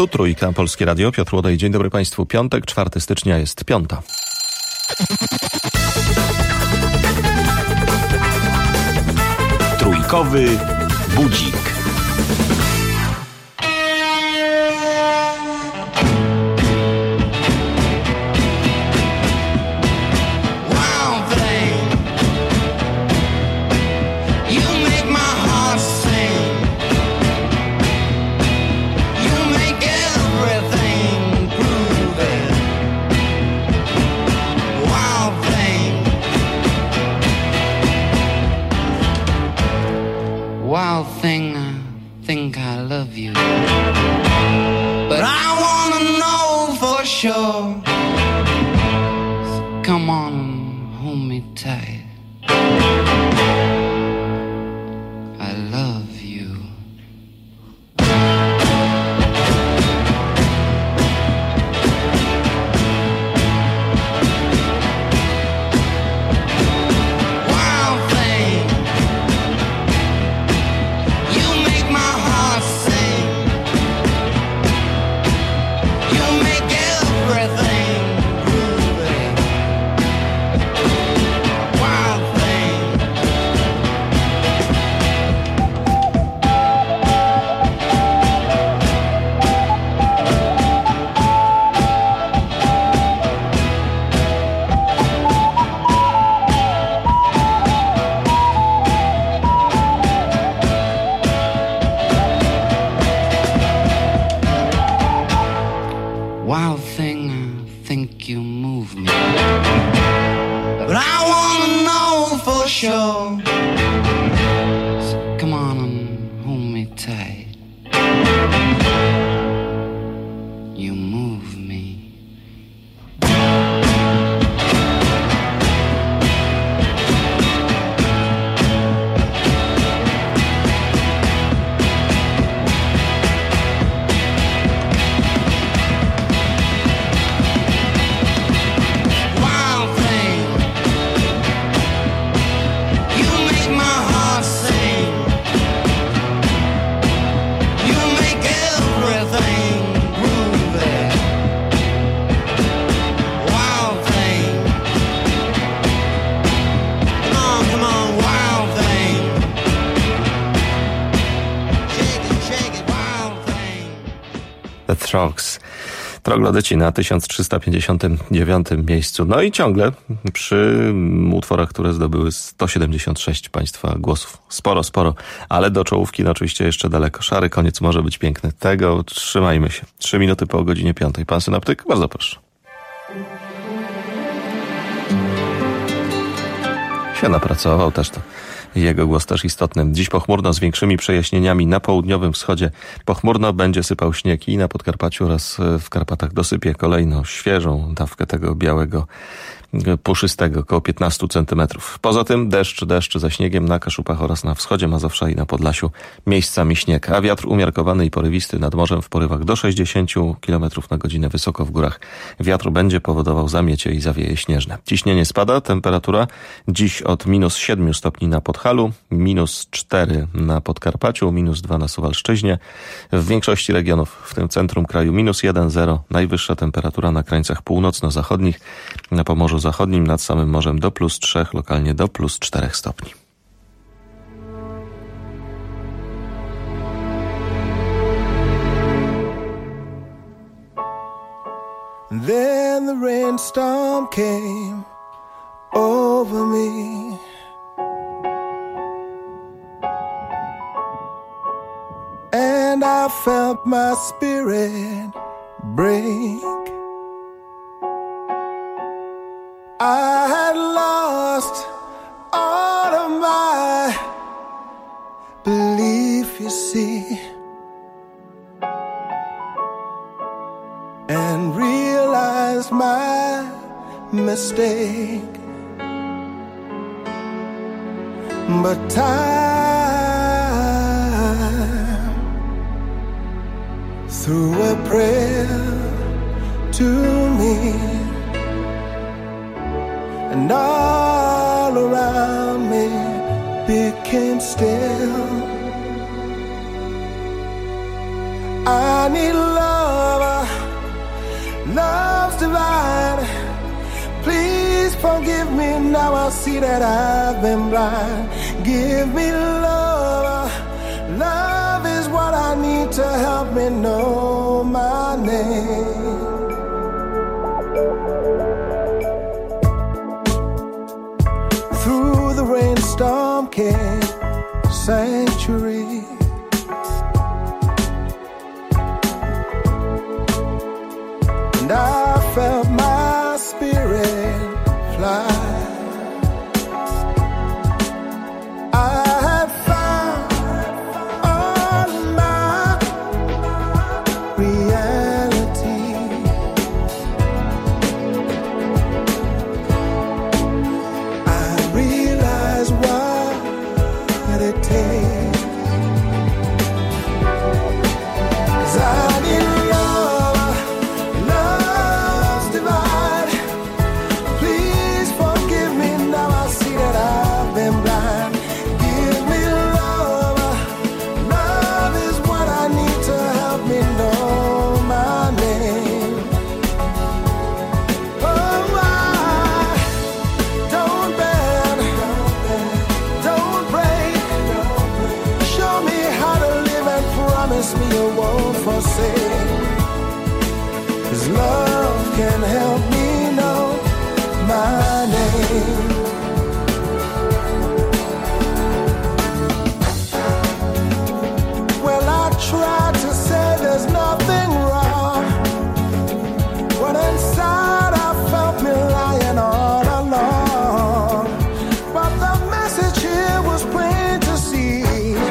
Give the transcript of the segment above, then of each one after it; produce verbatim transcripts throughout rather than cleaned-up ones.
Tu Trójka, Polskie Radio, Piotr Łodej. Dzień dobry Państwu. Piątek, czwartego stycznia jest piąta. Trójkowy budzik. Wild thing, I think I love you, but I wanna know for sure. So come on and hold me tight. I love you. Wild thing, I think you move me, but I wanna know for sure. So come on and hold me tight. You move me. The Trogs. Troglodyci na tysiąc trzysta pięćdziesiątym dziewiątym miejscu. No i ciągle przy utworach, które zdobyły sto siedemdziesiąt sześć Państwa głosów. Sporo, sporo, ale do czołówki no oczywiście jeszcze daleko. Szary koniec może być piękny. Tego trzymajmy się. Trzy minuty po godzinie piątej. Pan synoptyk? Bardzo proszę. Się napracował też to. Jego głos też istotny. Dziś pochmurno z większymi przejaśnieniami na południowym wschodzie. Pochmurno będzie sypał śnieg i na Podkarpaciu oraz w Karpatach dosypie kolejną świeżą dawkę tego białego, puszystego, około piętnaście centymetrów. Poza tym deszcz, deszcz ze śniegiem na Kaszubach oraz na wschodzie Mazowsza i na Podlasiu miejscami śnieg, a wiatr umiarkowany i porywisty nad morzem w porywach do sześćdziesiąt kilometrów na godzinę wysoko w górach. Wiatr będzie powodował zamiecie i zawieje śnieżne. Ciśnienie spada, temperatura dziś od minus siedem stopni na Podhalu, minus cztery na Podkarpaciu, minus dwa na Suwalszczyźnie. W większości regionów, w tym centrum kraju, minus jeden, zero. Najwyższa temperatura na krańcach północno-zachodnich, na Pomorzu Zachodnim nad samym morzem do plus trzech, lokalnie do plus czterech stopni. Then the rainstorm came over me. And I felt my spirit break. I had lost all of my belief, you see, and realized my mistake. But time, threw a prayer to me, and all around me became still. I need love, love's divine. Please forgive me, now I see that I've been blind. Give me love, love is what I need to help me know my name. Through the rainstorm came sanctuary. And I felt my spirit fly. I had found all my reality. I realized what it takes. 'Cause I need me you won't forsake. 'Cause love can help me know my name. Well, I tried to say there's nothing wrong, when inside I felt me lying all alone. But the message here was plain to see.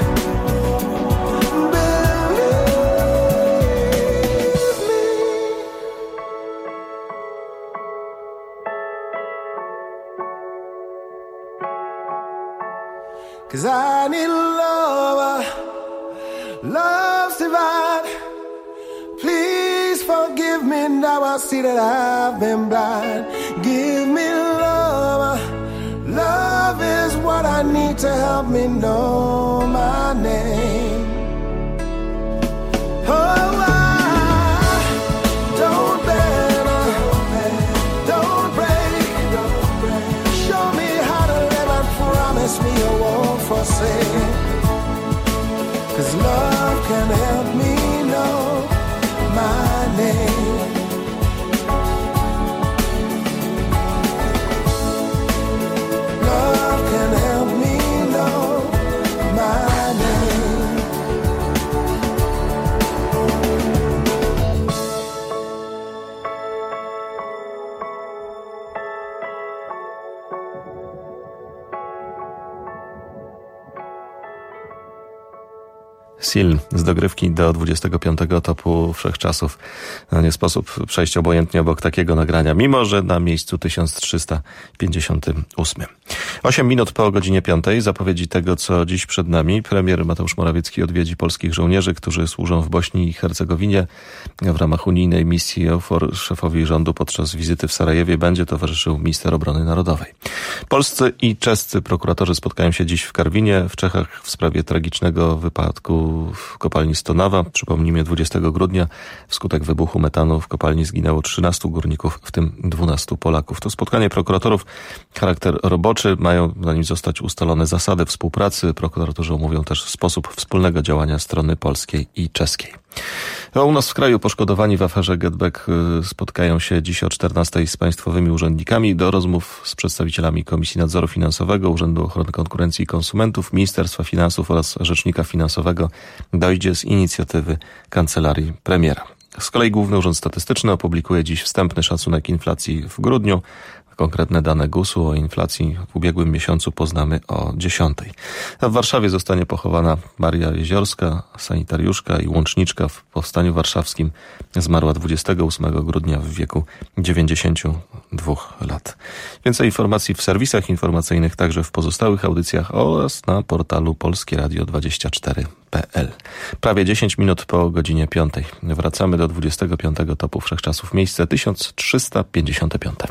Cause I need love, love's divine. Please forgive me, now I see that I've been blind. Give me love, love is what I need to help me know my name. Oh, I don't bend, don't break, show me how to live and promise me you won't forsake. 'Cause love can help me know my name. Love can help me know my name. Seal z dogrywki do dwudziestego piątego topu wszechczasów. No nie sposób przejść obojętnie obok takiego nagrania, mimo że na miejscu tysiąc trzysta pięćdziesiątym ósmym. Osiem minut po godzinie piątej, zapowiedzi tego, co dziś przed nami. Premier Mateusz Morawiecki odwiedzi polskich żołnierzy, którzy służą w Bośni i Hercegowinie. W ramach unijnej misji EUFOR szefowi rządu podczas wizyty w Sarajewie będzie towarzyszył minister obrony narodowej. Polscy i czescy prokuratorzy spotkają się dziś w Karwinie, w Czechach, w sprawie tragicznego wypadku w kopalni Stonawa. Przypomnijmy, dwudziestego grudnia wskutek wybuchu metanu w kopalni zginęło trzynastu górników, w tym dwunastu Polaków. To spotkanie prokuratorów charakter roboczy. Mają na nim zostać ustalone zasady współpracy. Prokuratorzy omówią też sposób wspólnego działania strony polskiej i czeskiej. A u nas w kraju poszkodowani w aferze GetBack spotkają się dziś o czternastej z państwowymi urzędnikami. Do rozmów z przedstawicielami Komisji Nadzoru Finansowego, Urzędu Ochrony Konkurencji i Konsumentów, Ministerstwa Finansów oraz Rzecznika Finansowego dojdzie z inicjatywy Kancelarii Premiera. Z kolei Główny Urząd Statystyczny opublikuje dziś wstępny szacunek inflacji w grudniu. Konkretne dane gusu o inflacji w ubiegłym miesiącu poznamy o dziesiątej. A w Warszawie zostanie pochowana Maria Jeziorska, sanitariuszka i łączniczka w Powstaniu Warszawskim. Zmarła dwudziestego ósmego grudnia w wieku dziewięćdziesięciu dwóch lat. Więcej informacji w serwisach informacyjnych, także w pozostałych audycjach oraz na portalu polskie radio dwadzieścia cztery kropka p l. Prawie dziesięć minut po godzinie piątej. Wracamy do dwudziestego piątego topu wszechczasów. Miejsce tysiąc trzysta pięćdziesiąte piąte.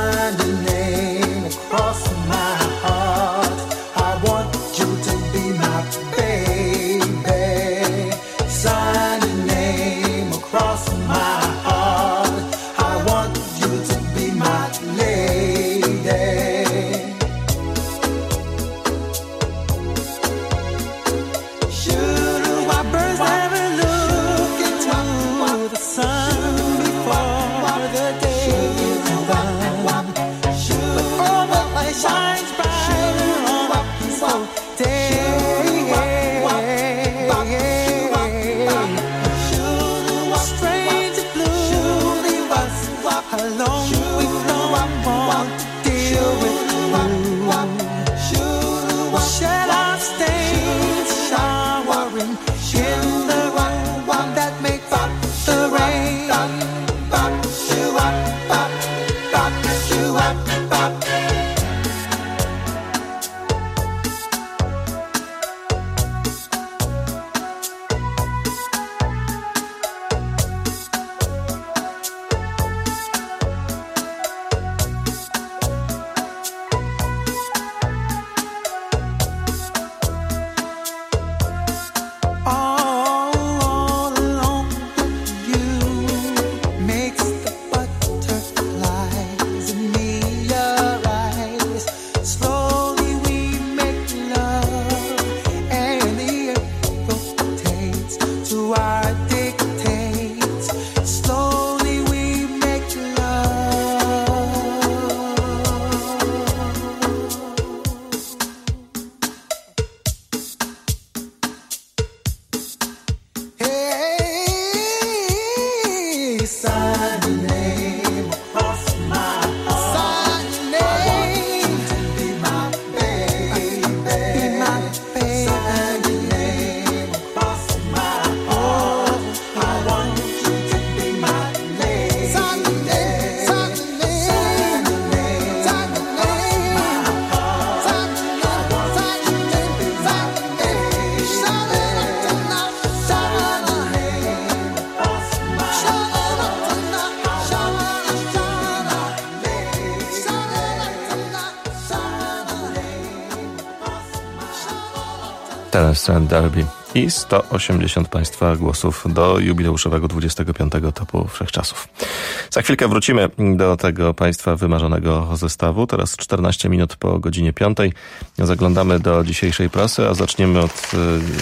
sign your name across my heart. I want you to be my baby. Sign your name across my heart. I want you to be my lady. Should why birds never look into the sun before the day is done. But all the light shines brighter on a peaceful day. Strange blue leave us alone. We don't want to deal with you. We'll shed our stains, showering in the one that makes up the rain. Bop, shoo up, bop, bop, shoo up, bop. All alone with you makes the butterflies in me arise. Slowly we make love, and the earth rotates to our dictates. Slowly we make love. Hey, sign your name across my heart. Sign your name to be my baby. Be my baby. Sign your name across my heart. I want you to be my lady. Sign your name. Sign your name. Sign your name. My heart. Sign your name. Sign your name. Sign your name. Shout it up tonight. Shout it up. Shout it up tonight. Shout it up. Shout it up. Shout it up tonight. Shout it up. Terence Trent D'Arby i sto osiemdziesiąt Państwa głosów do jubileuszowego dwudziestego piątego topu wszechczasów. Za chwilkę wrócimy do tego Państwa wymarzonego zestawu. Teraz czternaście minut po godzinie piątej. Zaglądamy do dzisiejszej prasy, a zaczniemy od y,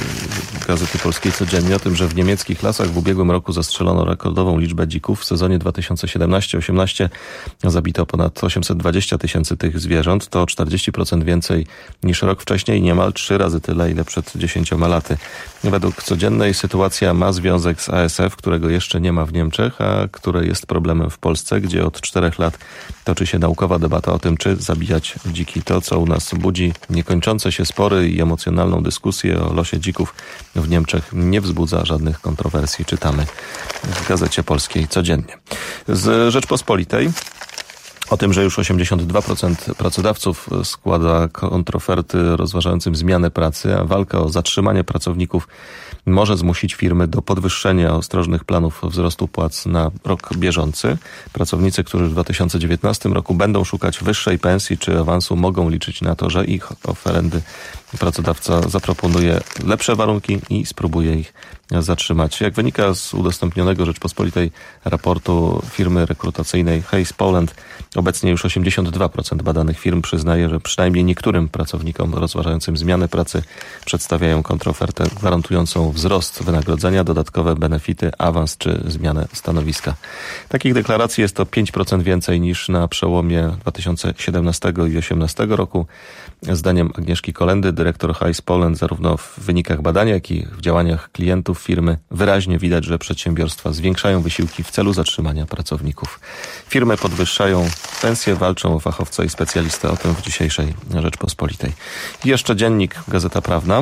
Gazety Polskiej Codziennie o tym, że w niemieckich lasach w ubiegłym roku zastrzelono rekordową liczbę dzików. W sezonie dwa tysiące siedemnaście osiemnaście zabito ponad osiemset dwadzieścia tysięcy tych zwierząt. To czterdzieści procent więcej niż rok wcześniej, niemal trzy razy tyle, ile przed dziesięcioma laty. Według Codziennej sytuacja ma związek z A S F, którego jeszcze nie ma w Niemczech, a które jest problemem w Polsce, gdzie od czterech lat toczy się naukowa debata o tym, czy zabijać dziki. To, co u nas budzi niekończące się spory i emocjonalną dyskusję o losie dzików w Niemczech, nie wzbudza żadnych kontrowersji. Czytamy w Gazecie Polskiej Codziennie. Z Rzeczpospolitej o tym, że już osiemdziesiąt dwa procent pracodawców składa kontroferty rozważającym zmianę pracy, a walka o zatrzymanie pracowników może zmusić firmy do podwyższenia ostrożnych planów wzrostu płac na rok bieżący. Pracownicy, którzy w dwa tysiące dziewiętnastym roku będą szukać wyższej pensji czy awansu, mogą liczyć na to, że ich oferendy pracodawca zaproponuje lepsze warunki i spróbuje ich zatrzymać. Jak wynika z udostępnionego Rzeczpospolitej raportu firmy rekrutacyjnej Hays Poland, obecnie już osiemdziesiąt dwa procent badanych firm przyznaje, że przynajmniej niektórym pracownikom rozważającym zmianę pracy przedstawiają kontrofertę gwarantującą wzrost wynagrodzenia, dodatkowe benefity, awans czy zmianę stanowiska. Takich deklaracji jest to pięć procent więcej niż na przełomie dwa tysiące siedemnastego i dwa tysiące osiemnastego roku. Zdaniem Agnieszki Kolendy, dyrektor Hays Poland, zarówno w wynikach badania, jak i w działaniach klientów firmy wyraźnie widać, że przedsiębiorstwa zwiększają wysiłki w celu zatrzymania pracowników. Firmy podwyższają pensje, walczą o fachowca i specjalistę. O tym w dzisiejszej Rzeczpospolitej. I jeszcze dziennik Gazeta Prawna.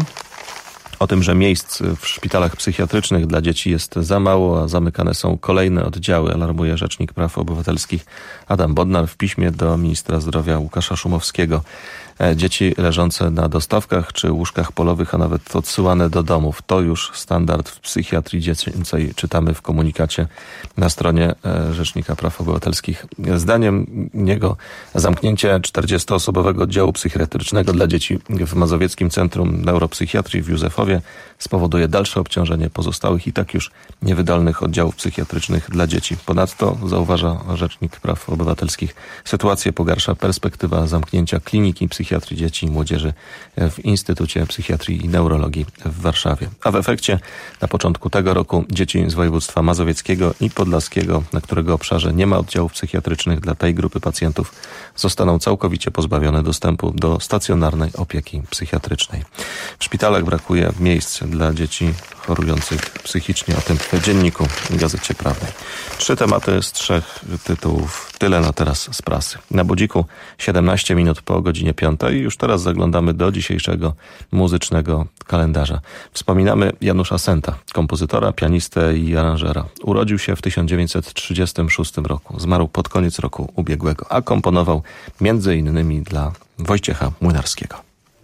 O tym, że miejsc w szpitalach psychiatrycznych dla dzieci jest za mało, a zamykane są kolejne oddziały, alarmuje Rzecznik Praw Obywatelskich Adam Bodnar w piśmie do ministra zdrowia Łukasza Szumowskiego. Dzieci leżące na dostawkach czy łóżkach polowych, a nawet odsyłane do domów. To już standard w psychiatrii dziecięcej, czytamy w komunikacie na stronie Rzecznika Praw Obywatelskich. Zdaniem niego zamknięcie czterdziestoosobowego oddziału psychiatrycznego dla dzieci w Mazowieckim Centrum Neuropsychiatrii w Józefowie spowoduje dalsze obciążenie pozostałych i tak już niewydolnych oddziałów psychiatrycznych dla dzieci. Ponadto, zauważa Rzecznik Praw Obywatelskich, sytuację pogarsza perspektywa zamknięcia Kliniki Psychiatrii Dzieci i Młodzieży w Instytucie Psychiatrii i Neurologii w Warszawie. A w efekcie na początku tego roku dzieci z województwa mazowieckiego i podlaskiego, na którego obszarze nie ma oddziałów psychiatrycznych dla tej grupy pacjentów, zostaną całkowicie pozbawione dostępu do stacjonarnej opieki psychiatrycznej. W szpitalach brakuje miejsc dla dzieci chorujących psychicznie. O tym w Dzienniku Gazecie Prawnej. Trzy tematy z trzech tytułów. Tyle na teraz z prasy. Na Budziku siedemnaście minut po godzinie piątej. Już teraz zaglądamy do dzisiejszego muzycznego kalendarza. Wspominamy Janusza Senta, kompozytora, pianistę i aranżera. Urodził się w tysiąc dziewięćset trzydziestym szóstym roku. Zmarł pod koniec roku ubiegłego, a komponował między innymi dla Wojciecha Młynarskiego.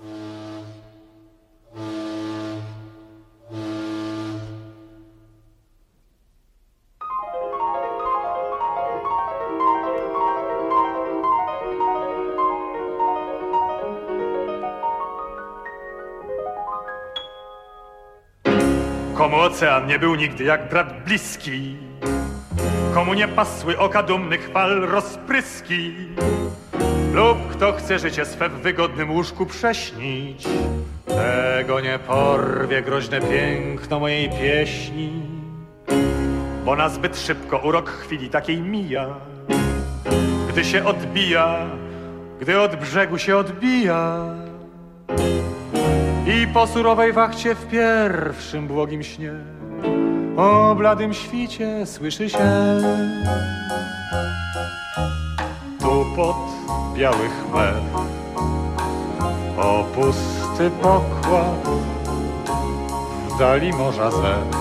Komu ocean nie był nigdy jak brat bliski, komu nie pasły oka dumnych fal rozpryski, lub kto chce życie swe w wygodnym łóżku prześnić, tego nie porwie groźne piękno mojej pieśni, bo na zbyt szybko urok chwili takiej mija, gdy się odbija, gdy od brzegu się odbija. I po surowej wachcie w pierwszym błogim śnie o bladym świcie słyszy się tupot białych mew, o pusty pokład w dali morza zew,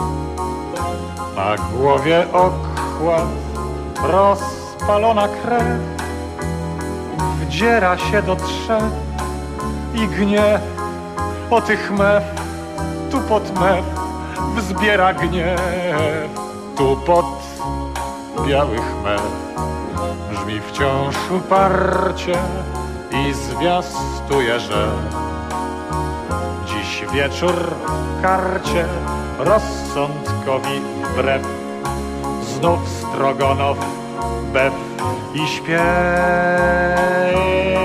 na głowie okład rozpalona krew wdziera się do drzew i gniew o tych mew, tupot mew wzbiera gniew, tupot białych mew brzmi wciąż uparcie i zwiastuje, że dziś wieczór w karcie rozsądkowi wbrew znów strogonow, bew i śpiew.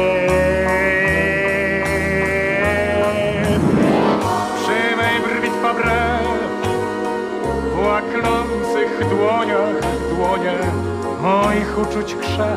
W łaknących dłoniach dłonie moich uczuć krzew,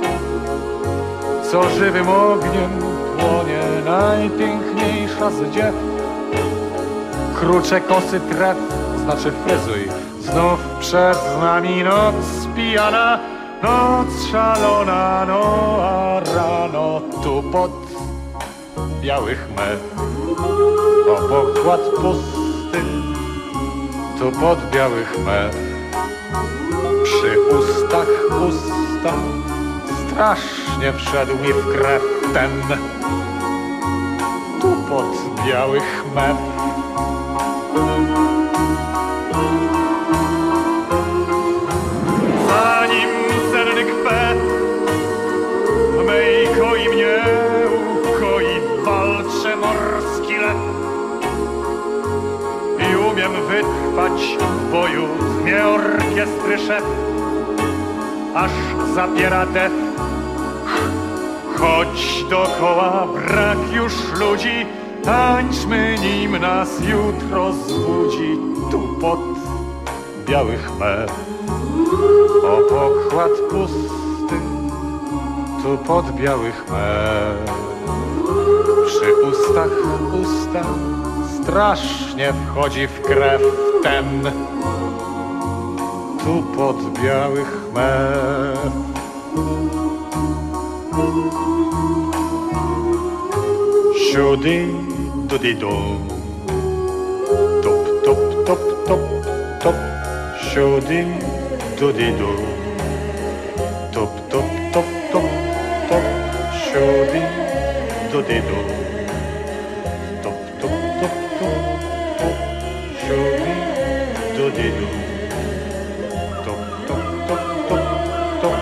co żywym ogniem płonie najpiękniejsza z dziew. Krucze kosy tref, znaczy fryzuj, znów przed nami noc pijana, noc szalona, no a rano tupot białych mew, o pokład pusty, tupot białych mew, przy ustach usta strasznie wszedł mi w krew ten tupot białych mew. Zanim senny kwet w mej koi mnie ukoi, walczy morski lew i umiem wytrwać w boju z mnie orkiestry szef, aż zapiera dech. Choć dokoła brak już ludzi, tańczmy, nim nas jutro zbudzi tupot białych mew, o pokład pusty, tupot białych mew, przy ustach usta strasznie wchodzi w krew ten tupot białych mew. Siudy, dudy du, top, top, top, top, top. Siudy, dudy du, top, top, top, top, top. Siudy, do dydu. Top, top, top, top, top, siubi do dydu. Top, top, top, top, top.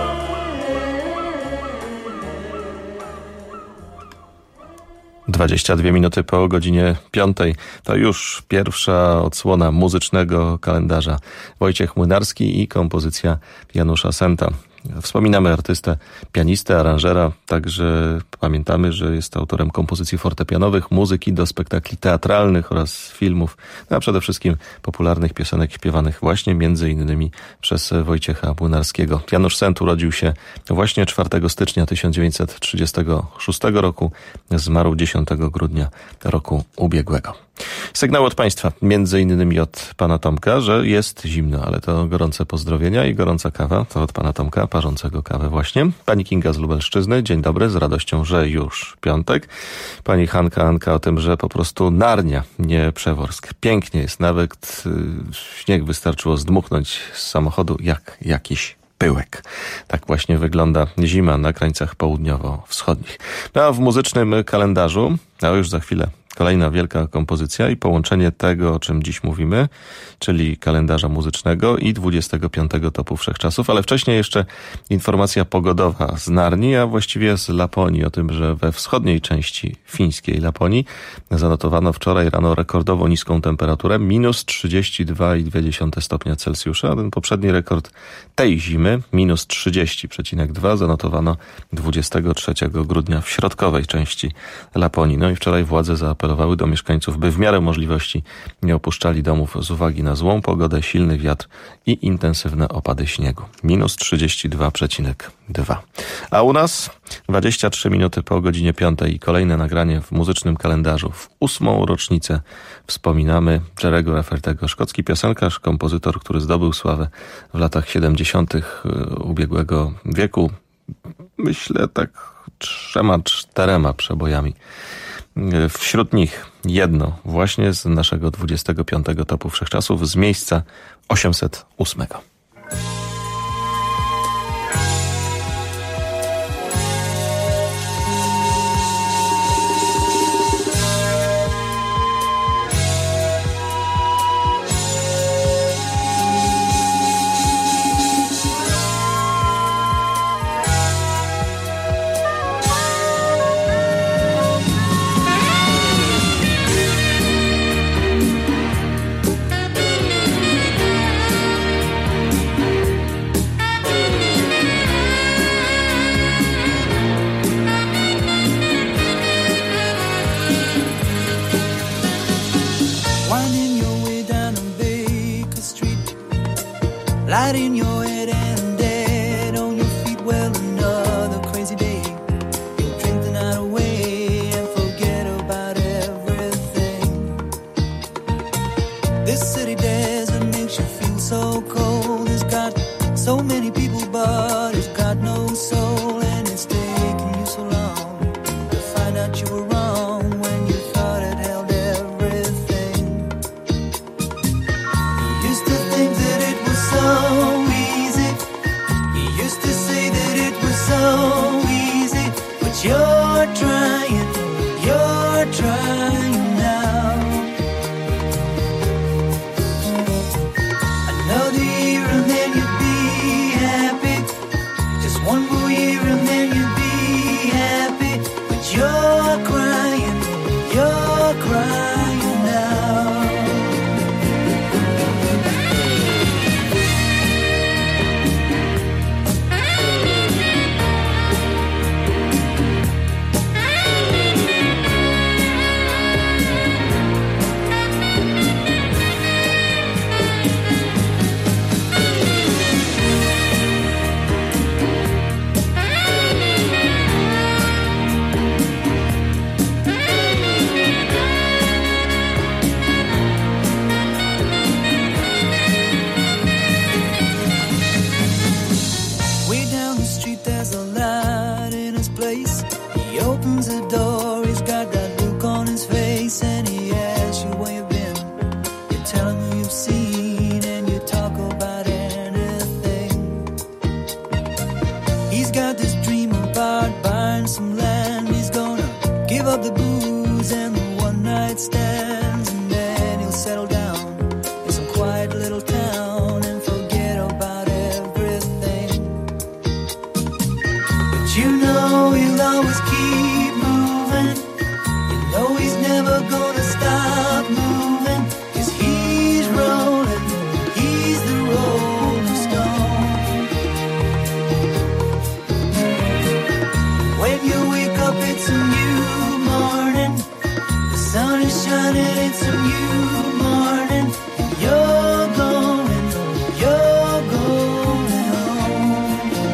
dwadzieścia dwie minuty po godzinie piątej. To już pierwsza odsłona muzycznego kalendarza. Wojciech Młynarski i kompozycja Janusza Senta. Wspominamy artystę, pianistę, aranżera, także pamiętamy, że jest autorem kompozycji fortepianowych, muzyki do spektakli teatralnych oraz filmów, a przede wszystkim popularnych piosenek śpiewanych właśnie między innymi przez Wojciecha Młynarskiego. Janusz Sent urodził się właśnie czwartego stycznia tysiąc dziewięćset trzydziestego szóstego roku, zmarł dziesiątego grudnia roku ubiegłego. Sygnał od Państwa, między innymi od pana Tomka, że jest zimno, ale to gorące pozdrowienia i gorąca kawa, to od pana Tomka, parzącego kawę właśnie. Pani Kinga z Lubelszczyzny, dzień dobry, z radością, że już piątek. Pani Hanka Anka o tym, że po prostu Narnia, nie Przeworsk. Pięknie jest, nawet yy, śnieg wystarczyło zdmuchnąć z samochodu jak jakiś pyłek. Tak właśnie wygląda zima na krańcach południowo-wschodnich. No a w muzycznym kalendarzu, a już za chwilę kolejna wielka kompozycja i połączenie tego, o czym dziś mówimy, czyli kalendarza muzycznego i dwudziestego piątego topu wszechczasów, ale wcześniej jeszcze informacja pogodowa z Narni, a właściwie z Laponii, o tym, że we wschodniej części fińskiej Laponii zanotowano wczoraj rano rekordowo niską temperaturę, minus trzydzieści dwa i dwie dziesiąte stopnia Celsjusza, a ten poprzedni rekord tej zimy, minus trzydzieści przecinek dwa, zanotowano dwudziestego trzeciego grudnia w środkowej części Laponii. No i wczoraj władze zaapelowały do mieszkańców, by w miarę możliwości nie opuszczali domów z uwagi na złą pogodę, silny wiatr i intensywne opady śniegu. Minus trzydzieści dwa przecinek dwa. A u nas dwadzieścia trzy minuty po godzinie piątej i kolejne nagranie w muzycznym kalendarzu. W ósmą rocznicę wspominamy Jerry'ego Rafferty'ego, szkocki piosenkarz, kompozytor, który zdobył sławę w latach siedemdziesiątych ubiegłego wieku. Myślę tak trzema, czterema przebojami. Wśród nich jedno właśnie z naszego dwudziestego piątego topu wszechczasów z miejsca osiemset ósmego. Light in your head and dead on your feet. Well, another crazy day. You'll drink the night away and forget about everything. This city desert makes you feel so cold. It's got so many people, but it's got no soul. And it's taken you so long to find out you were wrong when you thought it held everything. You used to think that it was so easy. You used to say that it was so easy. But you're trying, you're trying now. Another year and then you'd be happy. always keep moving. You know he's never gonna stop moving, 'cause he's rolling, he's the rolling stone. When you wake up, it's a new morning. The sun is shining, it's a new morning. And you're going, you're going home.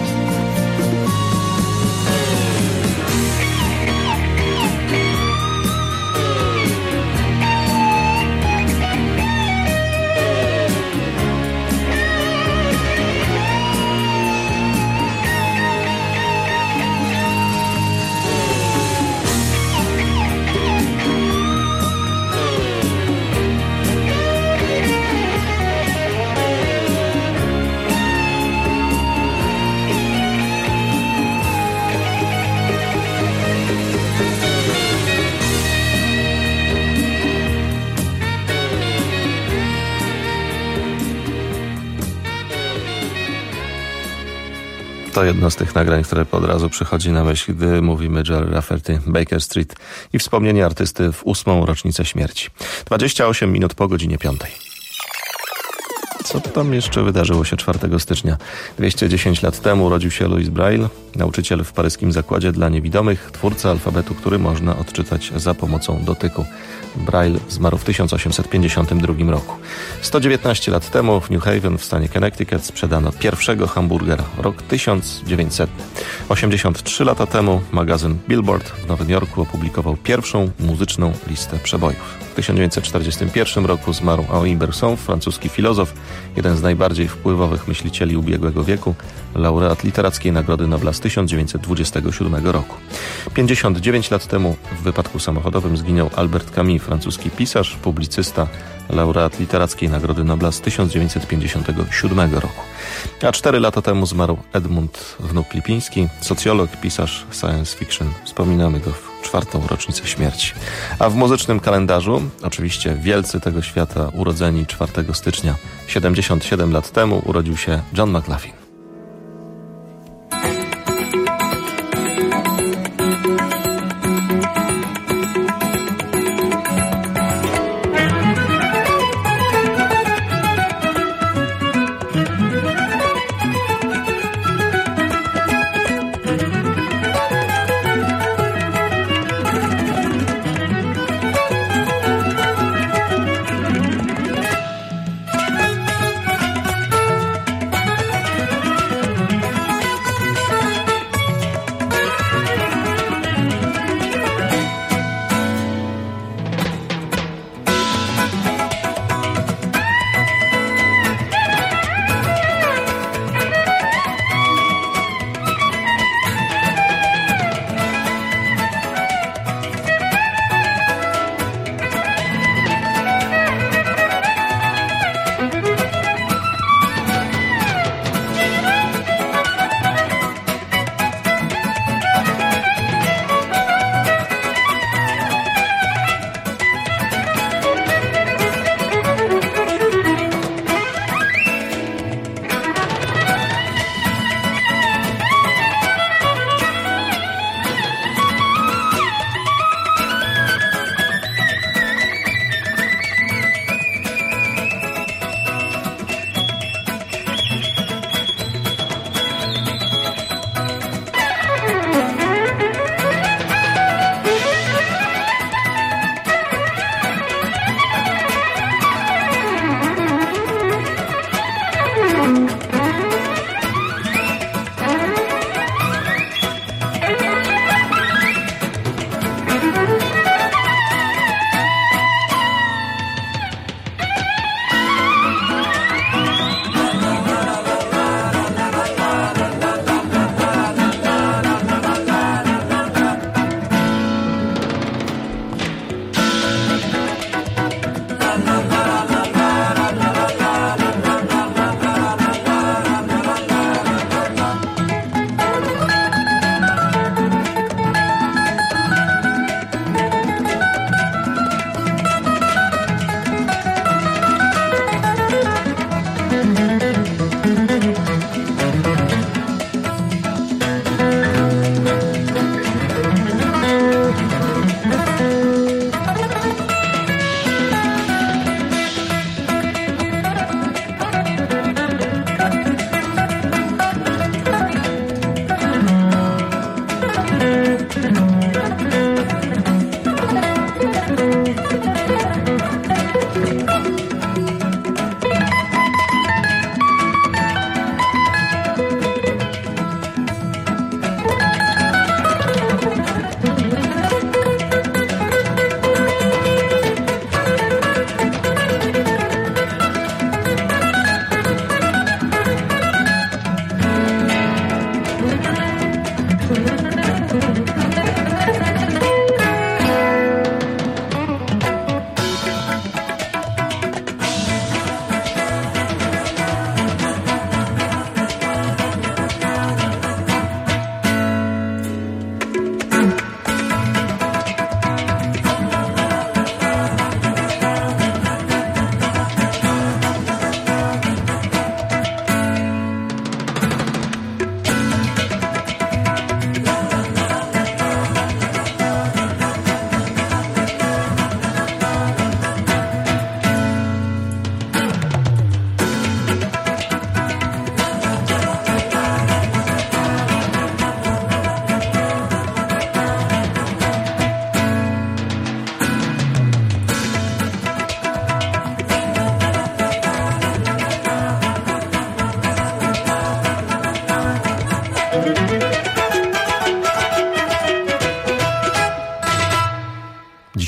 To jedno z tych nagrań, które od razu przychodzi na myśl, gdy mówimy Gerry Rafferty, Baker Street i wspomnienie artysty w ósmą rocznicę śmierci. dwadzieścia osiem minut po godzinie piątej. Co tam jeszcze wydarzyło się czwartego stycznia? dwieście dziesięć lat temu urodził się Louis Braille, nauczyciel w paryskim zakładzie dla niewidomych, twórca alfabetu, który można odczytać za pomocą dotyku. Braille zmarł w tysiąc osiemset pięćdziesiątym drugim roku. sto dziewiętnaście lat temu w New Haven w stanie Connecticut sprzedano pierwszego hamburgera. Rok tysiąc dziewięćsetny. osiemdziesiąt trzy lata temu magazyn Billboard w Nowym Jorku opublikował pierwszą muzyczną listę przebojów. W tysiąc dziewięćset czterdziestym pierwszym roku zmarł Henri Bergson, francuski filozof, jeden z najbardziej wpływowych myślicieli ubiegłego wieku, laureat Literackiej Nagrody Nobla z tysiąc dziewięćset dwudziestego siódmego roku. pięćdziesiąt dziewięć lat temu w wypadku samochodowym zginął Albert Camus, francuski pisarz, publicysta, laureat Literackiej Nagrody Nobla z tysiąc dziewięćset pięćdziesiątego siódmego roku. A cztery lata temu zmarł Edmund Wnuk-Lipiński, socjolog, pisarz science fiction. Wspominamy go w czwartą rocznicę śmierci. A w muzycznym kalendarzu, oczywiście wielcy tego świata urodzeni czwartego stycznia, siedemdziesiąt siedem lat temu urodził się John McLaughlin.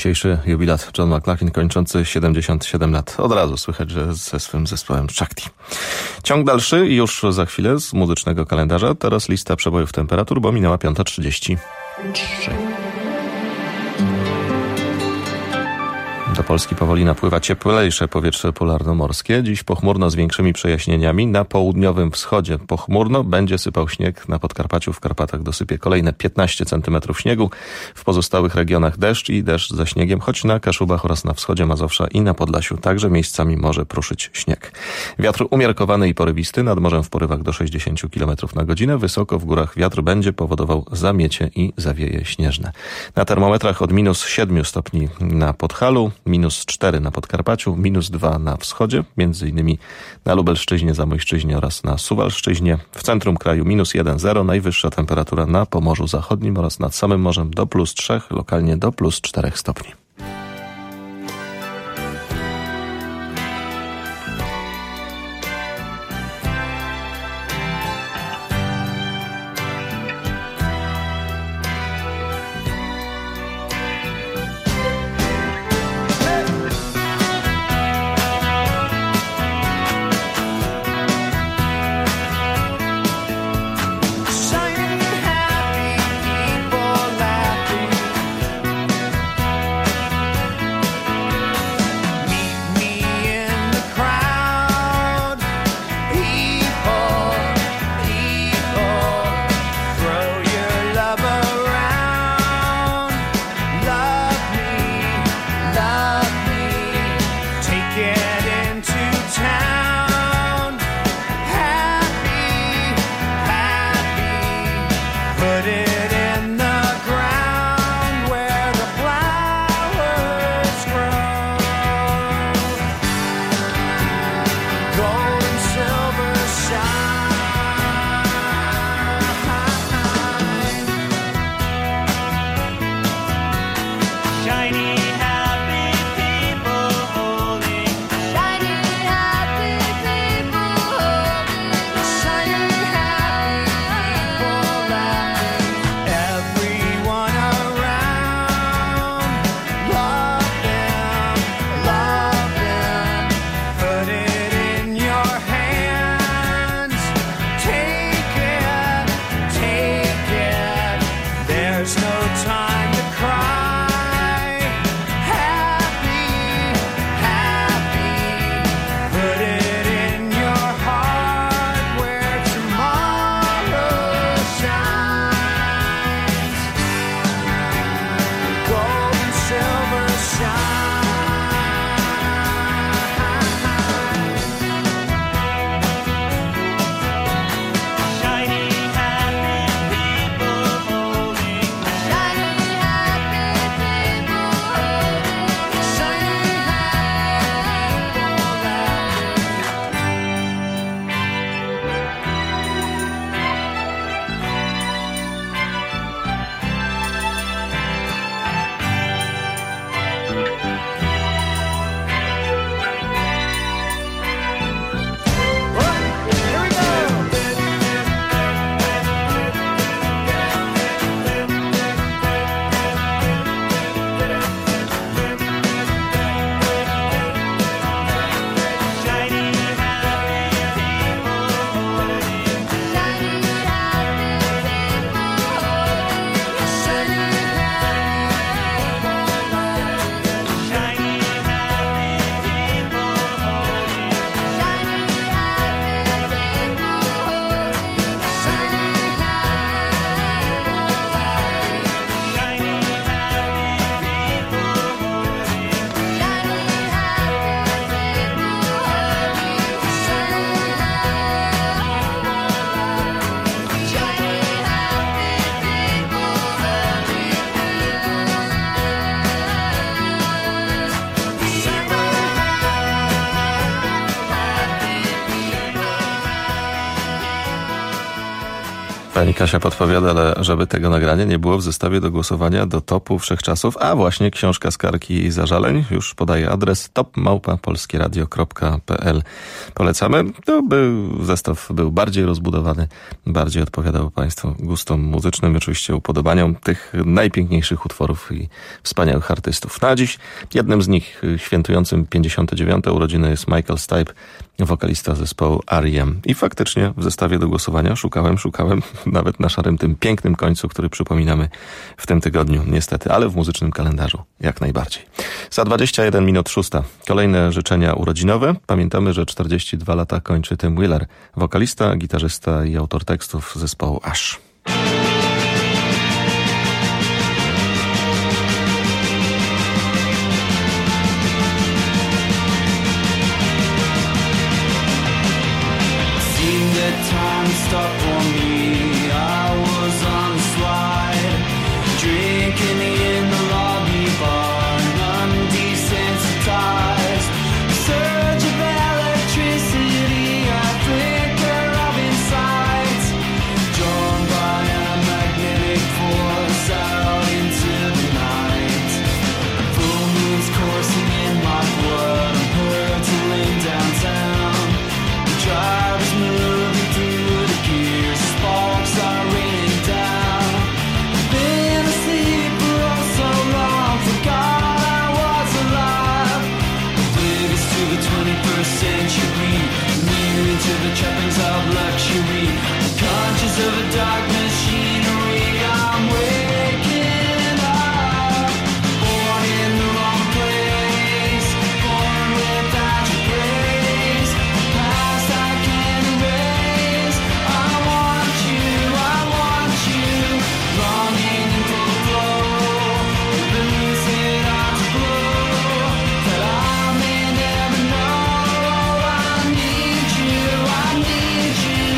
dzisiejszy jubilat John McLaughlin kończący siedemdziesiąt siedem lat. Od razu słychać, że ze swym zespołem Shakti. Ciąg dalszy już za chwilę z muzycznego kalendarza. Teraz lista przebojów temperatur, bo minęła piąta trzydzieści trzy. Do Polski powoli napływa cieplejsze powietrze polarnomorskie. Dziś pochmurno z większymi przejaśnieniami. Na południowym wschodzie pochmurno. Będzie sypał śnieg. Na Podkarpaciu, w Karpatach dosypie kolejne piętnaście centymetrów śniegu. W pozostałych regionach deszcz i deszcz ze śniegiem, choć na Kaszubach oraz na wschodzie Mazowsza i na Podlasiu także miejscami może pruszyć śnieg. Wiatr umiarkowany i porywisty. Nad morzem w porywach do sześćdziesiąt kilometrów na godzinę. Wysoko w górach wiatr będzie powodował zamiecie i zawieje śnieżne. Na termometrach od minus siedem stopni na Podhalu, minus cztery na Podkarpaciu, minus dwa na wschodzie, między innymi na Lubelszczyźnie, Zamojszczyźnie oraz na Suwalszczyźnie. W centrum kraju minus jeden zero, najwyższa temperatura na Pomorzu Zachodnim oraz nad samym morzem do plus trzech, lokalnie do plus czterech stopni. Shining happy people laughing. Pani Kasia podpowiada, ale żeby tego nagrania nie było w zestawie do głosowania do topu wszechczasów, a właśnie książka Skargi i Zażaleń, już podaję adres top małpa polskieradio kropka p l. Polecamy. To by zestaw był bardziej rozbudowany, bardziej odpowiadał Państwu gustom muzycznym, oczywiście upodobaniom tych najpiękniejszych utworów i wspaniałych artystów. No a dziś jednym z nich, świętującym pięćdziesiąte dziewiąte urodziny, jest Michael Stipe, wokalista zespołu R E M. I faktycznie w zestawie do głosowania szukałem, szukałem, nawet na szarym tym pięknym końcu, który przypominamy w tym tygodniu, niestety, ale w muzycznym kalendarzu jak najbardziej. Za dwadzieścia jeden minut szósta. Kolejne życzenia urodzinowe. Pamiętamy, że czterdzieści dwa lata kończy Tim Wheeler, wokalista, gitarzysta i autor tekstów zespołu Ash. Stop for me, I was on the slide, drinking in the lobby bar, undesensitized. Surge of electricity, I flicker of insight, drawn by a magnetic force out into the night. Full moon's coursing in my blood, I'm hurtling downtown. The driver's moving through. Sparks are raining down. Been asleep for oh so long, forgot I was alive. Oblivious to the twenty-first century, immune to the trappings of luxury. Conscious of a dark machinery, I'm waking up. Born in the wrong place, born without your grace. Past I can't erase. I want you, I want you, longing and full flow, the lucid afterglow that I may never know. I need you, I need you.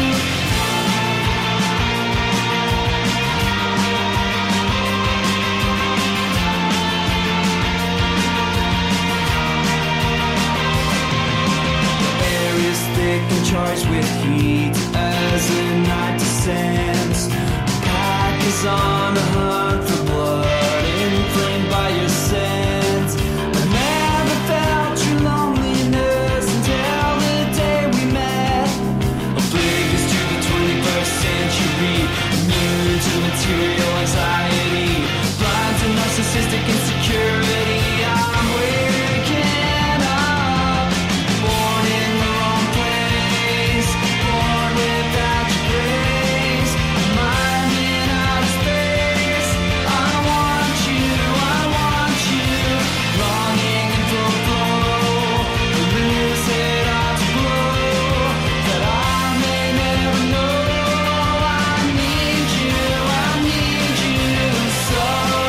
The air is thick and charged with heat as the night descends. The pack is on the hunt for blood, inflamed by your scent. I never felt true loneliness until the day we met. Oblivious to the twenty-first century, immune to material anxiety, blind to narcissistic insecurity. I'm waking up, born in the wrong place, born without your grace, mind in outer space. I want you, I want you, longing and full flow, the lucid afterglow that I may never know. I need you, I need you so.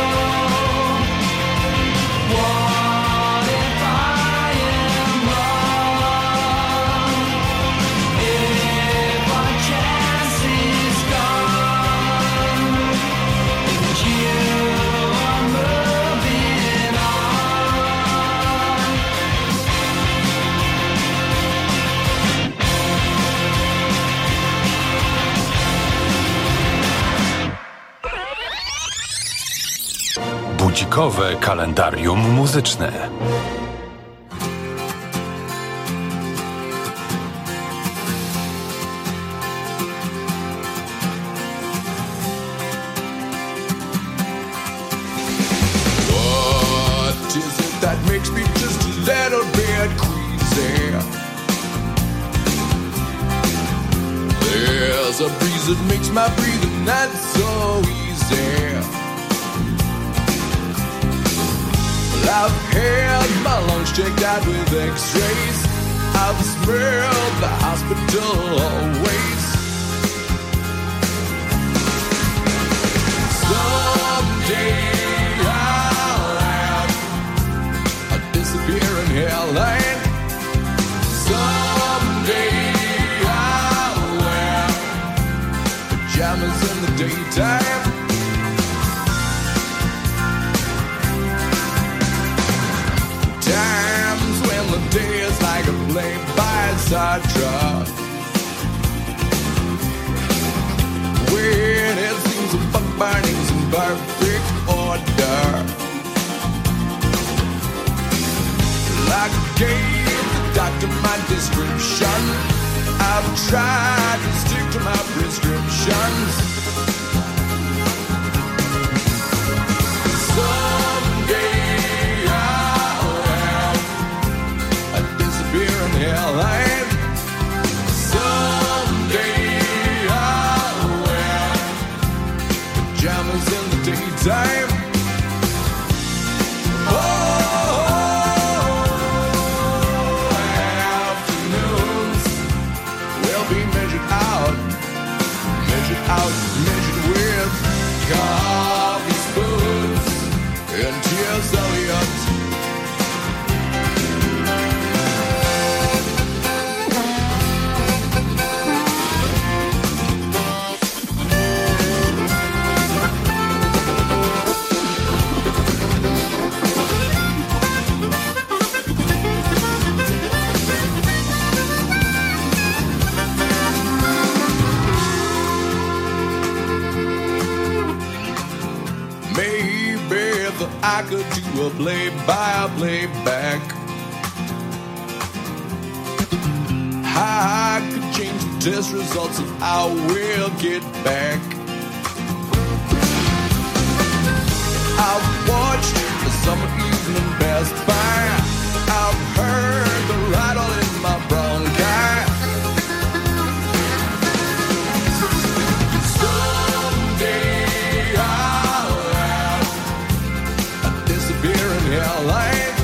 What if I am wrong? If our chance is gone, and you are moving on. Budzikowe kalendarium muzyczne. What is it that makes me just a little bit queasy? There's a breeze that makes my breathing not so easy. Well, I've had my lungs checked out with x-rays. I've smelled the hospital always. Someday I'll have a disappearing hairline. Someday I'll wear pajamas in the daytime. Times when the day is like a play-by-side truck. Way tried to stick to my prescriptions. Someday I'll have a disappearing hairline. Someday I'll wear pajamas in the daytime. Out, measured with coffee spoons and tears Elliott. I could do a play-by-play back. I could change the test results if I will get back. I've watched the summer evening pass by. I've heard the rattle in my bronchi. Like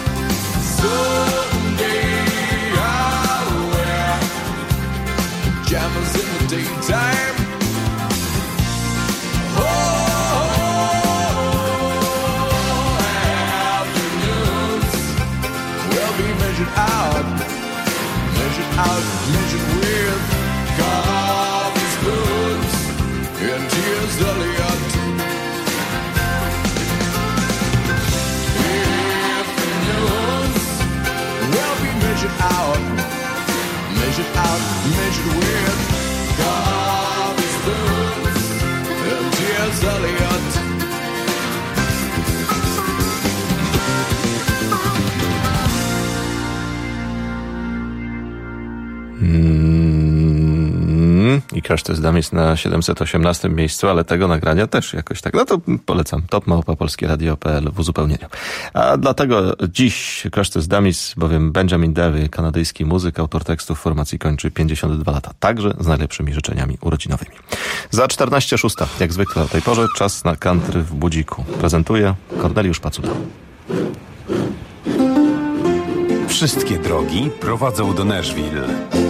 someday I'll wear pajamas in the daytime. Oh, afternoons will be measured out, measured out, measured with coffee spoons and tears Elliott. Measured out, measured out, measured with coffee spoons and tears Elliott. Mm, I Każdy z dam jest na siedemset osiemnastym miejscu, ale tego nagrania też jakoś tak. No to polecam. Top Małpa Polskie Radio kropka p l w uzupełnieniu. A dlatego dziś Każdy z Damis, bowiem Benjamin Derry, kanadyjski muzyk, autor tekstów formacji, kończy pięćdziesiąt dwa lata. Także z najlepszymi życzeniami urodzinowymi. Za czternaście szósta, jak zwykle o tej porze, czas na country w budziku. Prezentuje Korneliusz Pacuda. Wszystkie drogi prowadzą do Nashville.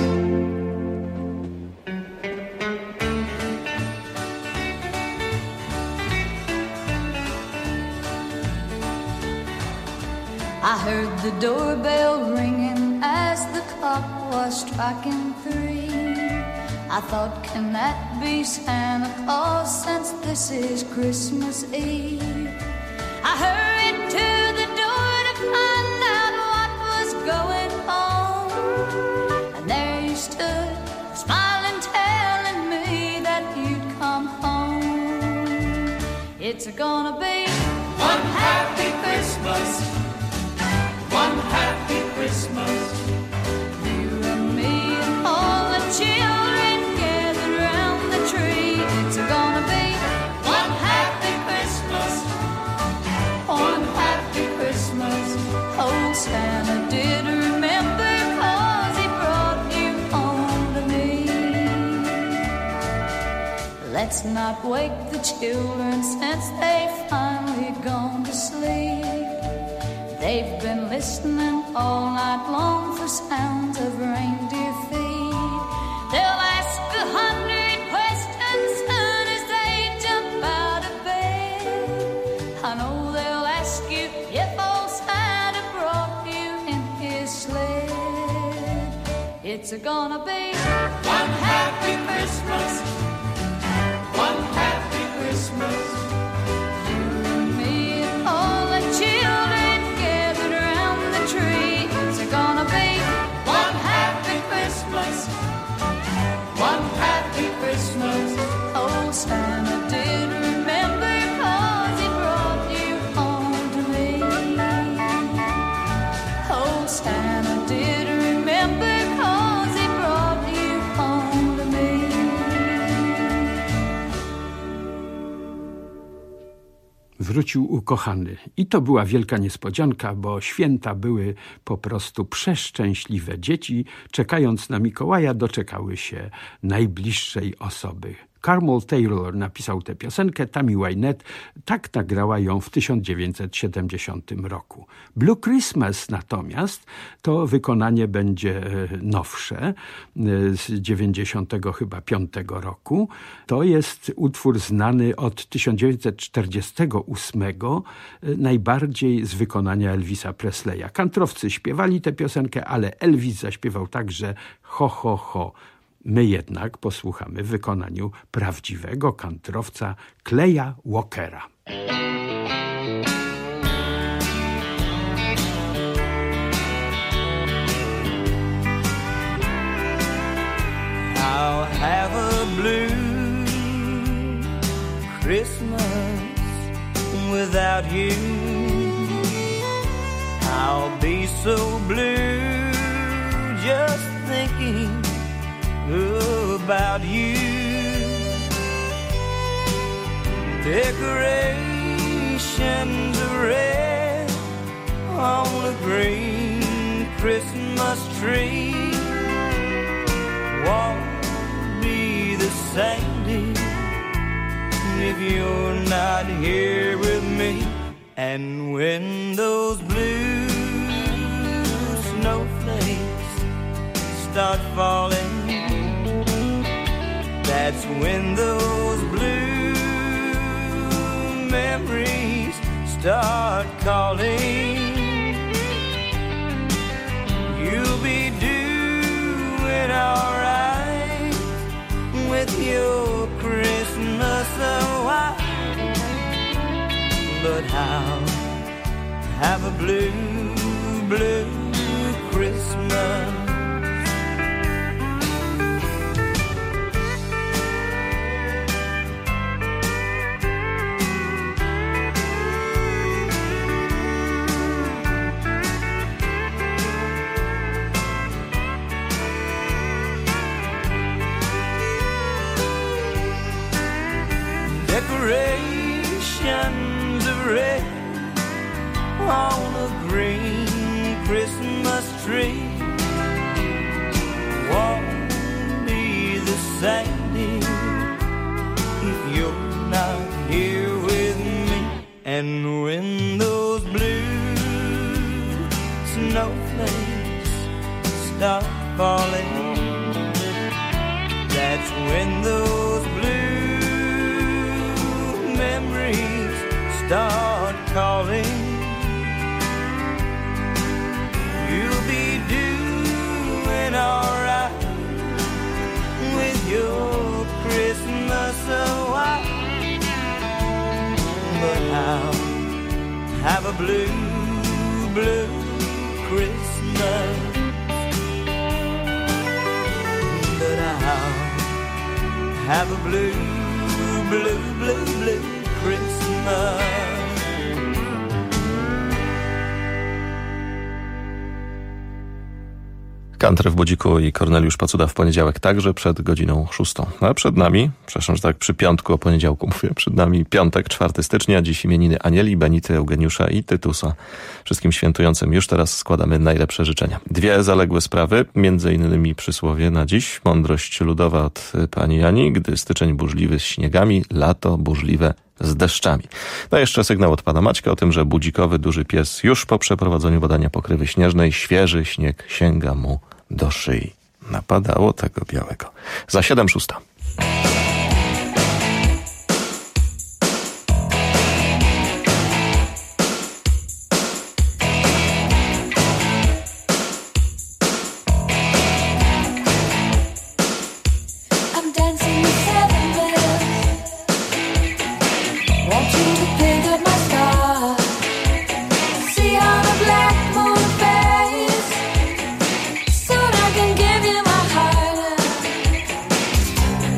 I heard the doorbell ringing as the clock was striking three. I thought, can that be Santa Claus, since this is Christmas Eve? I hurried to the door to find out what was going on, and there you stood, smiling, telling me that you'd come home. It's gonna be one happy Christmas, one happy Christmas, you and me and all the children gathered around the tree. It's gonna be one happy Christmas, one happy Christmas. Old Santa did remember, 'cause he brought you home to me. Let's not wake the children since they've finally gone to sleep. They've been listening all night long for sounds of reindeer feet. They'll ask a hundred questions soon as they jump out of bed. I know they'll ask you if old Santa brought you in his sled. It's gonna be one happy Christmas, one happy Christmas. You and me and all the children gathered around the tree. It's gonna be one happy Christmas, one happy Christmas. Old Santa did remember, 'cause he brought you home to me. Old Santa did remember, 'cause he brought you wrócił ukochany. I to była wielka niespodzianka, bo święta były po prostu przeszczęśliwe. Dzieci, czekając na Mikołaja, doczekały się najbliższej osoby. Carmel Taylor napisał tę piosenkę, Tammy Wynette tak nagrała ją w tysiąc dziewięćset siedemdziesiątym roku. Blue Christmas natomiast to wykonanie będzie nowsze, z dziewięćdziesiątego chyba piątego roku. To jest utwór znany od tysiąc dziewięćset czterdziestego ósmego, najbardziej z wykonania Elvisa Presleya. Kantrowcy śpiewali tę piosenkę, ale Elvis zaśpiewał także ho, ho, ho. My jednak posłuchamy w wykonaniu prawdziwego kantrowca Claya Walkera. I'll have a blue Christmas without you. I'll be so blue just thinking about you. Decorations of red on a green Christmas tree won't be the same, dear, if you're not here with me. And when those blue snowflakes start falling, that's when those blue memories start calling. You'll be doing alright with your Christmas white, but I'll have a blue, blue Christmas. Decorations of red on a green Christmas tree won't be the same, dear, if you're not here with me. And when those blue snowflakes start falling, that's when those blue memories start calling. You'll be doing alright with your Christmas white, but I'll have a blue, blue Christmas. But I'll have a blue, blue, blue, blue Christmas. Country w budziku i Korneliusz Pacuda w poniedziałek także przed godziną szóstą. A przed nami, przepraszam, że tak przy piątku o poniedziałku mówię, przed nami piątek, czwartego stycznia, dziś imieniny Anieli, Benity, Eugeniusza i Tytusa. Wszystkim świętującym już teraz składamy najlepsze życzenia. Dwie zaległe sprawy, między innymi przysłowie na dziś, mądrość ludowa od pani Jani, gdy styczeń burzliwy z śniegami, lato burzliwe z deszczami. No jeszcze sygnał od pana Maćka o tym, że budzikowy duży pies już po przeprowadzeniu badania pokrywy śnieżnej, świeży śnieg sięga mu do szyi. Napadało tego białego. Za siedem szósta. Soon I can give you my heart.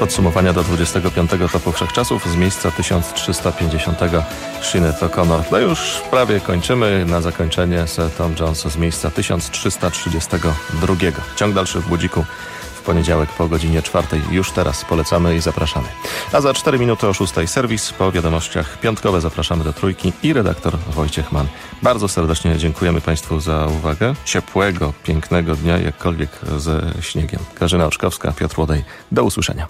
podsumowania do dwudziestego piątego topu wszechczasów z miejsca tysiąc trzysta pięćdziesiątego Sinead O'Connor. No już prawie kończymy. Na zakończenie Sir Tom Jones z miejsca tysiąc trzysta trzydziestego drugiego. Ciąg dalszy w Budziku w poniedziałek po godzinie czwartej. Już teraz polecamy i zapraszamy. A za cztery minuty o szóstej serwis. Po wiadomościach piątkowe zapraszamy do Trójki i redaktor Wojciech Mann. Bardzo serdecznie dziękujemy Państwu za uwagę. Ciepłego, pięknego dnia, jakkolwiek ze śniegiem. Katarzyna Oczkowska, Piotr Łodej. Do usłyszenia.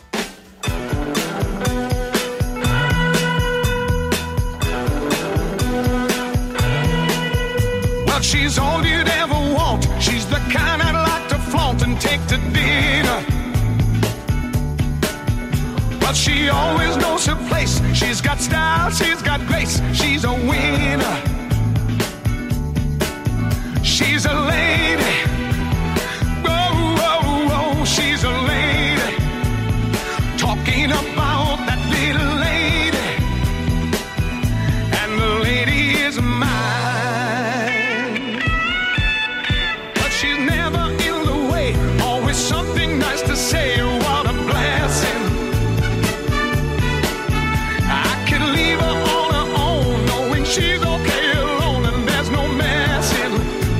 She's all you'd ever want. She's the kind I'd like to flaunt and take to dinner. But she always knows her place. She's got style, she's got grace. She's a winner. She's a lady. Oh, oh, oh, she's a lady. Talking about that little lady. And the lady is mine. Something nice to say, what a blessing. I could leave her on her own, knowing she's okay alone and there's no messing.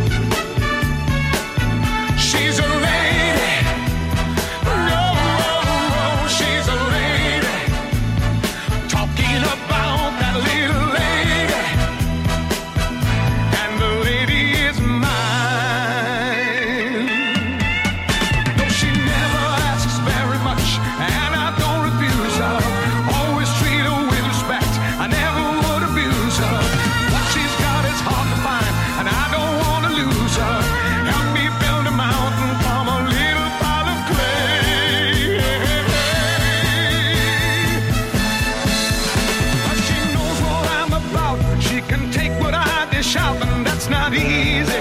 She's a lady. No, oh, she's a lady. Talking about that little lady. And the lady is mine. And that's not easy.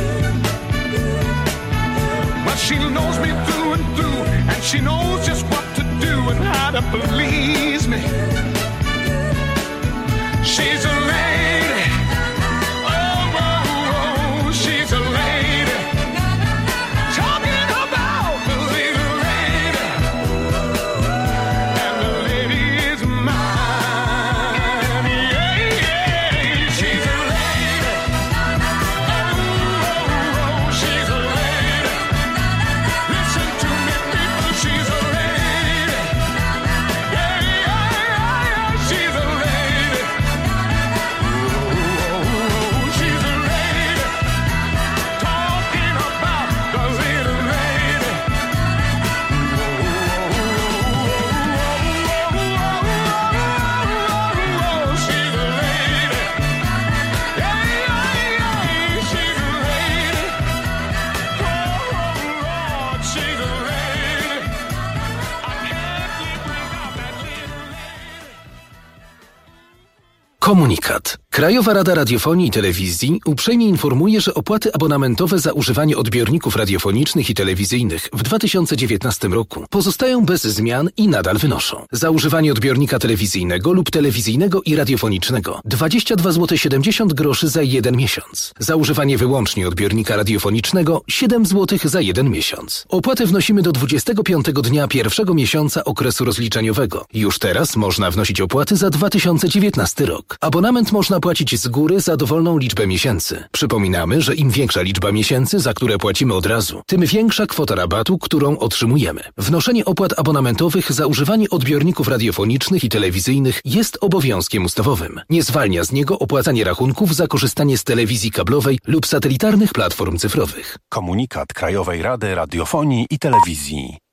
But she knows me through and through, and she knows just what to do and how to please me. She's a lady. Oh, oh, oh, she's a lady. Talking about the little lady. And the lady is mine. Yeah, yeah, she's a lady. Komunikat. Krajowa Rada Radiofonii i Telewizji uprzejmie informuje, że opłaty abonamentowe za używanie odbiorników radiofonicznych i telewizyjnych w dwa tysiące dziewiętnastym roku pozostają bez zmian i nadal wynoszą. Za używanie odbiornika telewizyjnego lub telewizyjnego i radiofonicznego dwadzieścia dwa złote siedemdziesiąt groszy za jeden miesiąc. Za używanie wyłącznie odbiornika radiofonicznego siedem złotych za jeden miesiąc. Opłatę wnosimy do dwudziestego piątego dnia pierwszego miesiąca okresu rozliczeniowego. Już teraz można wnosić opłaty za dwa tysiące dziewiętnasty rok. Abonament można płacić z góry za dowolną liczbę miesięcy. Przypominamy, że im większa liczba miesięcy, za które płacimy od razu, tym większa kwota rabatu, którą otrzymujemy. Wnoszenie opłat abonamentowych za używanie odbiorników radiofonicznych i telewizyjnych jest obowiązkiem ustawowym. Nie zwalnia z niego opłacanie rachunków za korzystanie z telewizji kablowej lub satelitarnych platform cyfrowych. Komunikat Krajowej Rady Radiofonii i Telewizji.